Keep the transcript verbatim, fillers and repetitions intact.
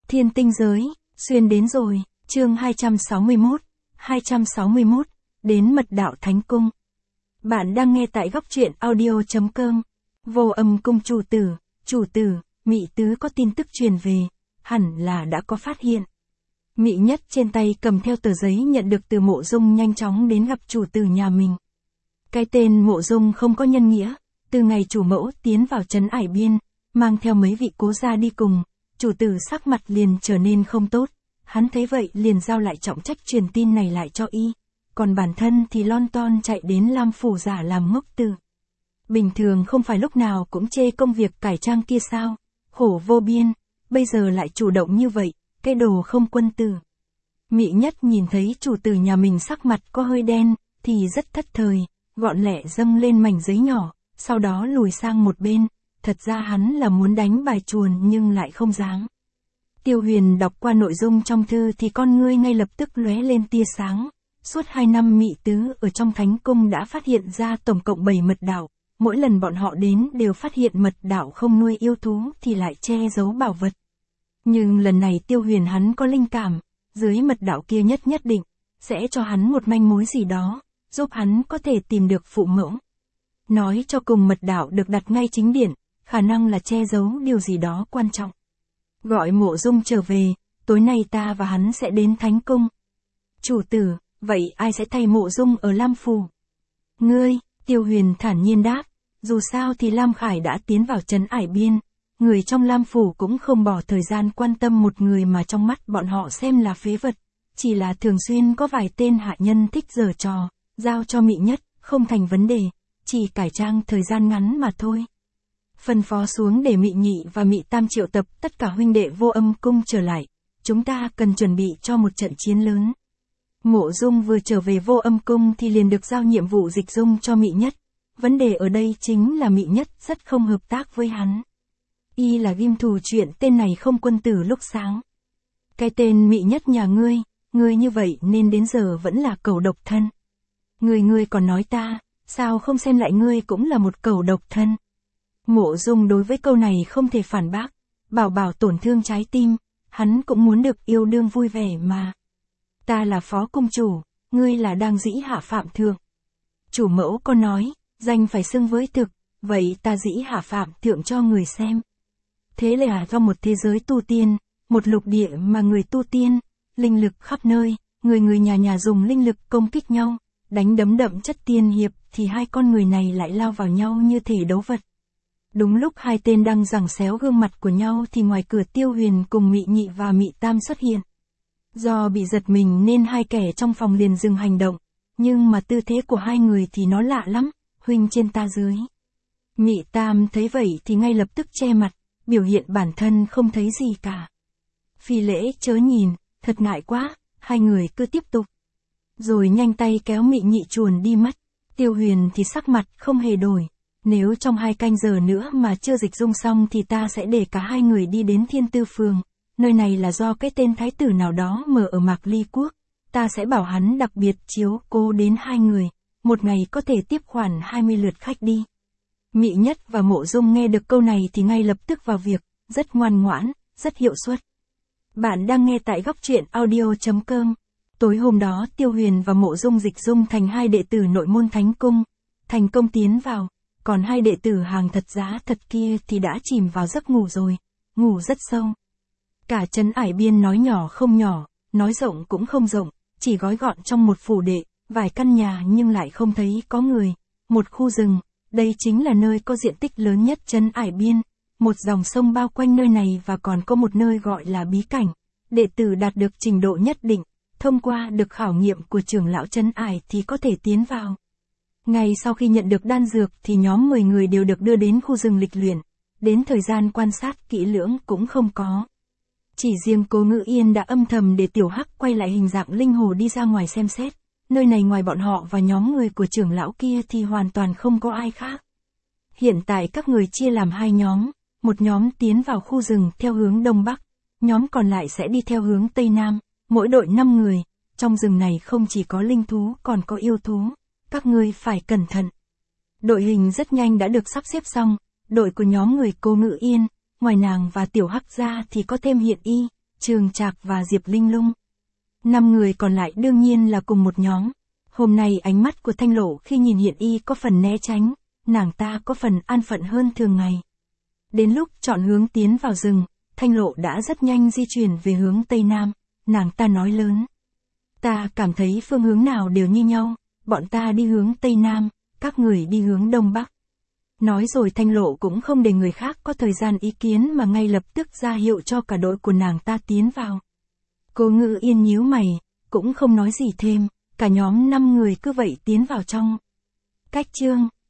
Thiên tinh giới, xuyên đến rồi, chương hai trăm sáu mươi mốt, hai trăm sáu mươi mốt, đến mật đạo Thánh Cung. Bạn đang nghe tại góc truyện audio chấm com. Vô Âm Cung chủ tử, chủ tử, Mị Tứ có tin tức truyền về, hẳn là đã có phát hiện. Mị Nhất trên tay cầm theo tờ giấy nhận được từ Mộ Dung nhanh chóng đến gặp chủ tử nhà mình. Cái tên Mộ Dung không có nhân nghĩa, từ ngày chủ mẫu tiến vào trấn Ải Biên, mang theo mấy vị cố gia đi cùng, chủ tử sắc mặt liền trở nên không tốt, hắn thấy vậy liền giao lại trọng trách truyền tin này lại cho y, còn bản thân thì lon ton chạy đến Lam Phủ giả làm ngốc tử. Bình thường không phải lúc nào cũng chê công việc cải trang kia sao, khổ vô biên, bây giờ lại chủ động như vậy, cái đồ không quân tử. Mị Nhất nhìn thấy chủ tử nhà mình sắc mặt có hơi đen, thì rất thất thời, gọn lẹ dâng lên mảnh giấy nhỏ, sau đó lùi sang một bên, thật ra hắn là muốn đánh bài chuồn nhưng lại không dám. Tiêu Huyền đọc qua nội dung trong thư thì con ngươi ngay lập tức lóe lên tia sáng. Suốt hai năm Mị Tứ ở trong Thánh Cung đã phát hiện ra tổng cộng bảy mật đạo, mỗi lần bọn họ đến đều phát hiện mật đạo không nuôi yêu thú thì lại che giấu bảo vật. Nhưng lần này Tiêu Huyền hắn có linh cảm, dưới mật đạo kia nhất nhất định, sẽ cho hắn một manh mối gì đó, giúp hắn có thể tìm được phụ mẫu. Nói cho cùng mật đạo được đặt ngay chính điện, khả năng là che giấu điều gì đó quan trọng. Gọi Mộ Dung trở về, tối nay ta và hắn sẽ đến Thánh Cung. Chủ tử, vậy ai sẽ thay Mộ Dung ở Lam Phủ? Ngươi, Tiêu Huyền thản nhiên đáp, dù sao thì Lam Khải đã tiến vào trấn Ải Biên, người trong Lam Phủ cũng không bỏ thời gian quan tâm một người mà trong mắt bọn họ xem là phế vật, chỉ là thường xuyên có vài tên hạ nhân thích giở trò, giao cho Mị Nhất, không thành vấn đề, chỉ cải trang thời gian ngắn mà thôi. Phân phó xuống để Mị Nhị và Mị Tam triệu tập tất cả huynh đệ Vô Âm Cung trở lại, chúng ta cần chuẩn bị cho một trận chiến lớn. Mộ Dung vừa trở về Vô Âm Cung thì liền được giao nhiệm vụ dịch dung cho Mị Nhất, vấn đề ở đây chính là Mị Nhất rất không hợp tác với hắn. Y là ghim thù chuyện tên này không quân tử lúc sáng. Cái tên Mị Nhất nhà ngươi, ngươi như vậy nên đến giờ vẫn là cẩu độc thân. Ngươi ngươi còn nói ta, sao không xem lại ngươi cũng là một cẩu độc thân. Mộ Dung đối với câu này không thể phản bác, bảo bảo tổn thương trái tim, hắn cũng muốn được yêu đương vui vẻ mà. Ta là phó cung chủ, ngươi là đang dĩ hạ phạm thượng. Chủ mẫu có nói, danh phải xưng với thực, vậy ta dĩ hạ phạm thượng cho người xem. Thế là do một thế giới tu tiên, một lục địa mà người tu tiên, linh lực khắp nơi, người người nhà nhà dùng linh lực công kích nhau, đánh đấm đậm chất tiên hiệp thì hai con người này lại lao vào nhau như thể đấu vật. Đúng lúc hai tên đang giằng xéo gương mặt của nhau thì ngoài cửa Tiêu Huyền cùng Mị Nhị và Mị Tam xuất hiện. Do bị giật mình nên hai kẻ trong phòng liền dừng hành động, nhưng mà tư thế của hai người thì nó lạ lắm, huynh trên ta dưới. Mị Tam thấy vậy thì ngay lập tức che mặt, biểu hiện bản thân không thấy gì cả. Phi lễ chớ nhìn, thật ngại quá, hai người cứ tiếp tục. Rồi nhanh tay kéo Mị Nhị chuồn đi mất. Tiêu Huyền thì sắc mặt không hề đổi. Nếu trong hai canh giờ nữa mà chưa dịch dung xong thì ta sẽ để cả hai người đi đến Thiên Tư Phường. Nơi này là do cái tên thái tử nào đó mở ở Mạc Ly Quốc. Ta sẽ bảo hắn đặc biệt chiếu cố đến hai người. Một ngày có thể tiếp khoảng hai mươi lượt khách đi. Mị Nhất và Mộ Dung nghe được câu này thì ngay lập tức vào việc, rất ngoan ngoãn, rất hiệu suất. Bạn đang nghe tại góc truyện audio chấm com. Tối hôm đó Tiêu Huyền và Mộ Dung dịch dung thành hai đệ tử nội môn Thánh Cung, thành công tiến vào, còn hai đệ tử hàng thật giá thật kia thì đã chìm vào giấc ngủ rồi, ngủ rất sâu. Cả trấn Ải Biên nói nhỏ không nhỏ, nói rộng cũng không rộng, chỉ gói gọn trong một phủ đệ, vài căn nhà nhưng lại không thấy có người, một khu rừng, đây chính là nơi có diện tích lớn nhất trấn Ải Biên, một dòng sông bao quanh nơi này và còn có một nơi gọi là bí cảnh. Đệ tử đạt được trình độ nhất định, thông qua được khảo nghiệm của trưởng lão trấn Ải thì có thể tiến vào. Ngay sau khi nhận được đan dược thì nhóm mười người đều được đưa đến khu rừng lịch luyện, đến thời gian quan sát kỹ lưỡng cũng không có. Chỉ riêng Cố Ngữ Yên đã âm thầm để Tiểu Hắc quay lại hình dạng linh hồ đi ra ngoài xem xét, nơi này ngoài bọn họ và nhóm người của trưởng lão kia thì hoàn toàn không có ai khác. Hiện tại các người chia làm hai nhóm, một nhóm tiến vào khu rừng theo hướng Đông Bắc, nhóm còn lại sẽ đi theo hướng Tây Nam, mỗi đội năm người, trong rừng này không chỉ có linh thú còn có yêu thú. Các ngươi phải cẩn thận. Đội hình rất nhanh đã được sắp xếp xong, đội của nhóm người Cố Ngữ Yên, ngoài nàng và Tiểu Hắc ra thì có thêm Hiện Y, Trường Trạc và Diệp Linh Lung. Năm người còn lại đương nhiên là cùng một nhóm. Hôm nay ánh mắt của Thanh Lộ khi nhìn Hiện Y có phần né tránh, nàng ta có phần an phận hơn thường ngày. Đến lúc chọn hướng tiến vào rừng, Thanh Lộ đã rất nhanh di chuyển về hướng Tây Nam, nàng ta nói lớn. Ta cảm thấy phương hướng nào đều như nhau, bọn ta đi hướng Tây Nam, các người đi hướng Đông Bắc. Nói rồi Thanh Lộ cũng không để người khác có thời gian ý kiến mà ngay lập tức ra hiệu cho cả đội của nàng ta tiến vào. Cô Ngự Yên nhíu mày, cũng không nói gì thêm, cả nhóm năm người cứ vậy tiến vào trong. Cách chương